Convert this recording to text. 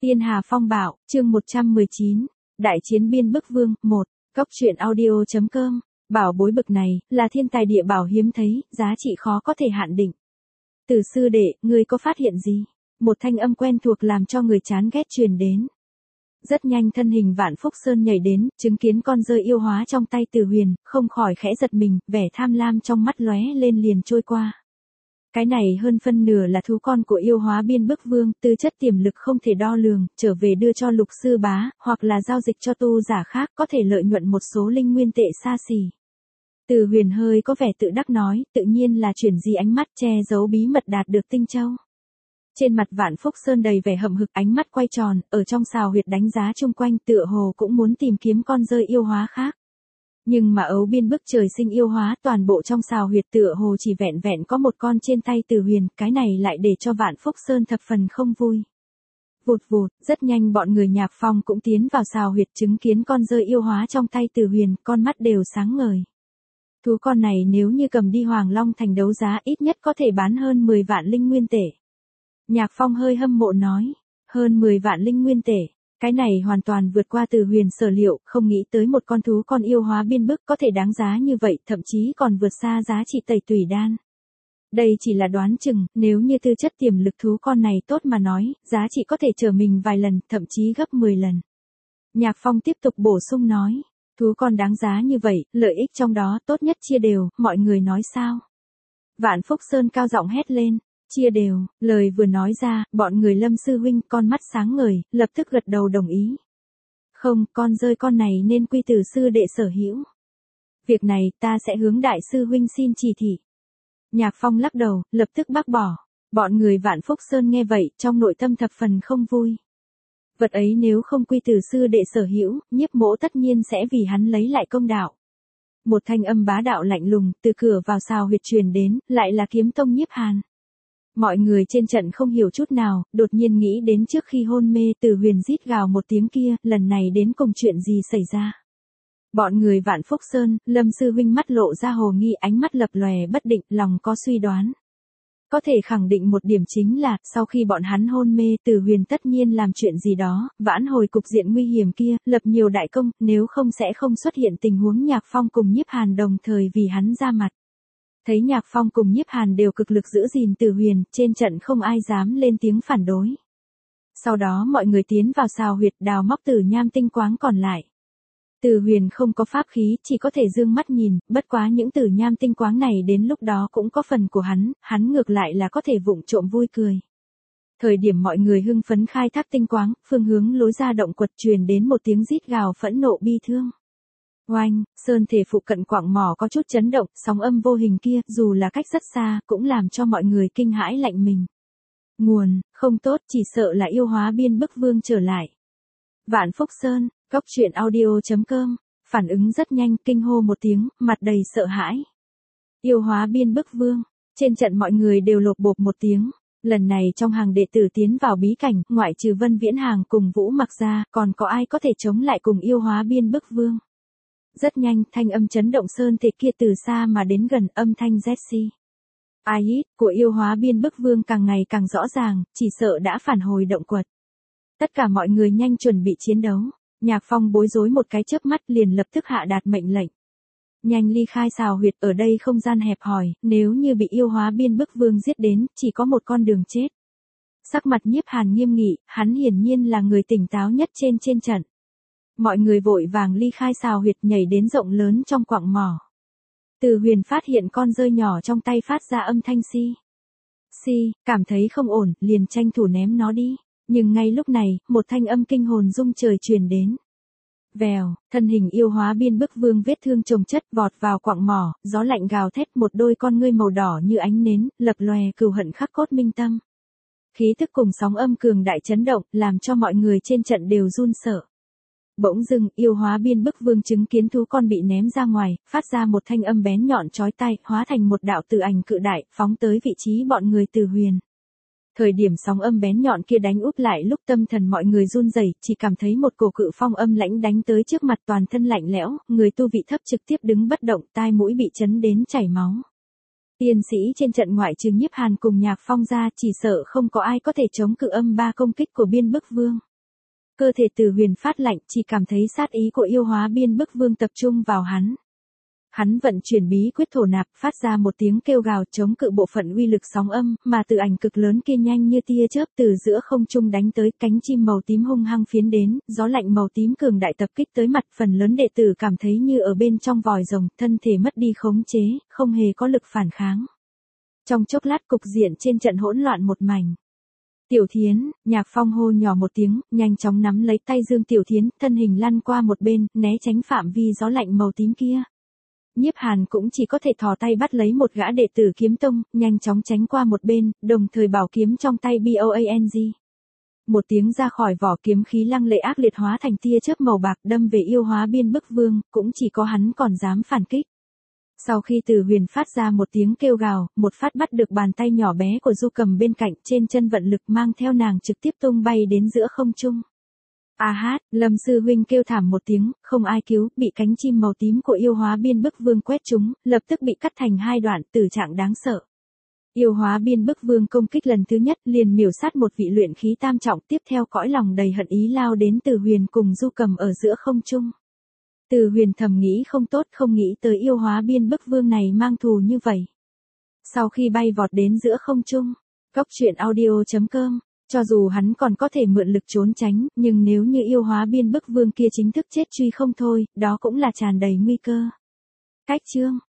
Tiên Hà Phong Bạo, chương 119, Đại chiến Biên Bức Vương, 1, Cốc truyện audio.com, bảo bối bực này, là thiên tài địa bảo hiếm thấy, giá trị khó có thể hạn định. Từ sư đệ, ngươi có phát hiện gì? Một thanh âm quen thuộc làm cho người chán ghét truyền đến. Rất nhanh thân hình Vạn Phúc Sơn nhảy đến, chứng kiến con rơi yêu hóa trong tay Từ Huyền, không khỏi khẽ giật mình, vẻ tham lam trong mắt lóe lên liền trôi qua. Cái này hơn phân nửa là thú con của yêu hóa Biên Bức Vương, tư chất tiềm lực không thể đo lường, trở về đưa cho Lục sư bá, hoặc là giao dịch cho tu giả khác, có thể lợi nhuận một số linh nguyên tệ xa xỉ. Từ Huyền hơi có vẻ tự đắc nói, tự nhiên là chuyển di ánh mắt che giấu bí mật đạt được Tinh Châu. Trên mặt Vạn Phúc Sơn đầy vẻ hậm hực, ánh mắt quay tròn, ở trong xào huyệt đánh giá chung quanh, tựa hồ cũng muốn tìm kiếm con rơi yêu hóa khác. Nhưng mà ấu biên bức trời sinh yêu hóa, toàn bộ trong xào huyệt tựa hồ chỉ vẹn vẹn có một con trên tay Từ Huyền, cái này lại để cho Vạn Phúc Sơn thập phần không vui. Vụt vụt, rất nhanh bọn người Nhạc Phong cũng tiến vào xào huyệt, chứng kiến con rơi yêu hóa trong tay Từ Huyền, con mắt đều sáng ngời. Thú con này nếu như cầm đi Hoàng Long Thành đấu giá, ít nhất có thể bán hơn 10 vạn linh nguyên tệ. Nhạc Phong hơi hâm mộ nói, hơn 10 vạn linh nguyên tệ, cái này hoàn toàn vượt qua Từ Huyền sở liệu, không nghĩ tới một con thú con yêu hóa biên bức có thể đáng giá như vậy, thậm chí còn vượt xa giá trị tẩy tùy đan. Đây chỉ là đoán chừng, nếu như tư chất tiềm lực thú con này tốt mà nói, giá trị có thể trở mình vài lần, thậm chí gấp 10 lần. Nhạc Phong tiếp tục bổ sung nói, thú con đáng giá như vậy, lợi ích trong đó tốt nhất chia đều, mọi người nói sao? Vạn Phúc Sơn cao giọng hét lên. Chia đều, lời vừa nói ra, bọn người Lâm sư huynh con mắt sáng ngời, lập tức gật đầu đồng ý. Không, con rơi con này nên quy từ sư đệ sở hữu. Việc này ta sẽ hướng đại sư huynh xin chỉ thị. Nhạc Phong lắc đầu, lập tức bác bỏ. Bọn người Vạn Phúc Sơn nghe vậy, trong nội tâm thập phần không vui. Vật ấy nếu không quy từ sư đệ sở hữu, Nhiếp Mỗ tất nhiên sẽ vì hắn lấy lại công đạo. Một thanh âm bá đạo lạnh lùng, từ cửa vào xào huyệt truyền đến, lại là Kiếm Tông Nhiếp Hàn. Mọi người trên trận không hiểu chút nào, đột nhiên nghĩ đến trước khi hôn mê Từ Huyền rít gào một tiếng kia, lần này đến cùng chuyện gì xảy ra. Bọn người Vạn Phúc Sơn, Lâm sư huynh mắt lộ ra hồ nghi, ánh mắt lập lòe bất định, lòng có suy đoán. Có thể khẳng định một điểm chính là, sau khi bọn hắn hôn mê Từ Huyền tất nhiên làm chuyện gì đó, vãn hồi cục diện nguy hiểm kia, lập nhiều đại công, nếu không sẽ không xuất hiện tình huống Nhạc Phong cùng Nhiếp Hàn đồng thời vì hắn ra mặt. Thấy Nhạc Phong cùng Nhiếp Hàn đều cực lực giữ gìn Từ Huyền, trên trận không ai dám lên tiếng phản đối. Sau đó mọi người tiến vào xào huyệt đào móc tử nham tinh quáng còn lại. Từ Huyền không có pháp khí, chỉ có thể dương mắt nhìn, bất quá những tử nham tinh quáng này đến lúc đó cũng có phần của hắn ngược lại là có thể vụng trộm vui cười. Thời điểm mọi người hưng phấn khai thác tinh quáng, phương hướng lối ra động quật truyền đến một tiếng rít gào phẫn nộ bi thương. Oanh, sơn thể phụ cận quặng mỏ có chút chấn động, sóng âm vô hình kia, dù là cách rất xa, cũng làm cho mọi người kinh hãi lạnh mình. Nguồn, không tốt, chỉ sợ là yêu hóa Biên Bức Vương trở lại. Vạn Phúc Sơn, Cốc truyện audio.com, phản ứng rất nhanh, kinh hô một tiếng, mặt đầy sợ hãi. Yêu hóa Biên Bức Vương, trên trận mọi người đều lột bột một tiếng. Lần này trong hàng đệ tử tiến vào bí cảnh, ngoại trừ Vân Viễn Hàng cùng Vũ Mặc ra, còn có ai có thể chống lại cùng yêu hóa Biên Bức Vương. Rất nhanh, thanh âm chấn động sơn thể kia từ xa mà đến gần, âm thanh Jessie. Ai của yêu hóa Biên Bức Vương càng ngày càng rõ ràng, chỉ sợ đã phản hồi động quật. Tất cả mọi người nhanh chuẩn bị chiến đấu. Nhạc Phong bối rối một cái chớp mắt liền lập tức hạ đạt mệnh lệnh. Nhanh ly khai xào huyệt, ở đây không gian hẹp hòi, nếu như bị yêu hóa Biên Bức Vương giết đến, chỉ có một con đường chết. Sắc mặt Nhiếp Hàn nghiêm nghị, hắn hiển nhiên là người tỉnh táo nhất trên trận. Mọi người vội vàng ly khai xào huyệt, nhảy đến rộng lớn trong quặng mỏ. Từ Huyền phát hiện con rơi nhỏ trong tay phát ra âm thanh cảm thấy không ổn, liền tranh thủ ném nó đi. Nhưng ngay lúc này, một thanh âm kinh hồn rung trời truyền đến. Vèo, thân hình yêu hóa Biên Bức Vương vết thương chồng chất vọt vào quặng mỏ, gió lạnh gào thét, một đôi con ngươi màu đỏ như ánh nến, lập lòe cừu hận khắc cốt minh tâm. Khí tức cùng sóng âm cường đại chấn động, làm cho mọi người trên trận đều run sợ. Bỗng dưng, yêu hóa Biên Bức Vương chứng kiến thú con bị ném ra ngoài, phát ra một thanh âm bén nhọn chói tai, hóa thành một đạo tử ảnh cự đại, phóng tới vị trí bọn người Từ Huyền. Thời điểm sóng âm bén nhọn kia đánh úp lại, lúc tâm thần mọi người run rẩy, chỉ cảm thấy một cổ cự phong âm lãnh đánh tới trước mặt, toàn thân lạnh lẽo, người tu vị thấp trực tiếp đứng bất động, tai mũi bị chấn đến chảy máu. Tiên sĩ trên trận ngoại trừ Nhiếp Hàn cùng Nhạc Phong ra, chỉ sợ không có ai có thể chống cự âm ba công kích của Biên Bức Vương. Cơ thể Từ Huyền phát lạnh, chỉ cảm thấy sát ý của yêu hóa biên bức vương tập trung vào hắn. Hắn vận chuyển bí quyết thổ nạp, phát ra một tiếng kêu gào chống cự bộ phận uy lực sóng âm, mà từ ảnh cực lớn kia nhanh như tia chớp từ giữa không trung đánh tới, cánh chim màu tím hung hăng phiến đến, gió lạnh màu tím cường đại tập kích tới mặt, phần lớn đệ tử cảm thấy như ở bên trong vòi rồng, thân thể mất đi khống chế, không hề có lực phản kháng. Trong chốc lát cục diện trên trận hỗn loạn một mảnh. Tiểu Thiến, Nhạc Phong hô nhỏ một tiếng, nhanh chóng nắm lấy tay Dương Tiểu Thiến, thân hình lăn qua một bên, né tránh phạm vi gió lạnh màu tím kia. Nhiếp Hàn cũng chỉ có thể thò tay bắt lấy một gã đệ tử kiếm tông, nhanh chóng tránh qua một bên, đồng thời bảo kiếm trong tay BOANG. Một tiếng ra khỏi vỏ, kiếm khí lăng lệ ác liệt hóa thành tia chớp màu bạc đâm về yêu hóa biên bức vương, cũng chỉ có hắn còn dám phản kích. Sau khi Từ Huyền phát ra một tiếng kêu gào, một phát bắt được bàn tay nhỏ bé của Du Cầm bên cạnh, trên chân vận lực mang theo nàng trực tiếp tung bay đến giữa không trung. A hát, Lâm sư huynh kêu thảm một tiếng, không ai cứu, bị cánh chim màu tím của yêu hóa biên bức vương quét trúng, lập tức bị cắt thành hai đoạn, tử trạng đáng sợ. Yêu hóa biên bức vương công kích lần thứ nhất liền miểu sát một vị luyện khí tam trọng, tiếp theo cõi lòng đầy hận ý lao đến Từ Huyền cùng Du Cầm ở giữa không trung. Từ Huyền thầm nghĩ không tốt, không nghĩ tới yêu hóa biên bức vương này mang thù như vậy. Sau khi bay vọt đến giữa không trung, Goctruyện.audio.com, cho dù hắn còn có thể mượn lực trốn tránh, nhưng nếu như yêu hóa biên bức vương kia chính thức chết truy không thôi, đó cũng là tràn đầy nguy cơ. Cách chương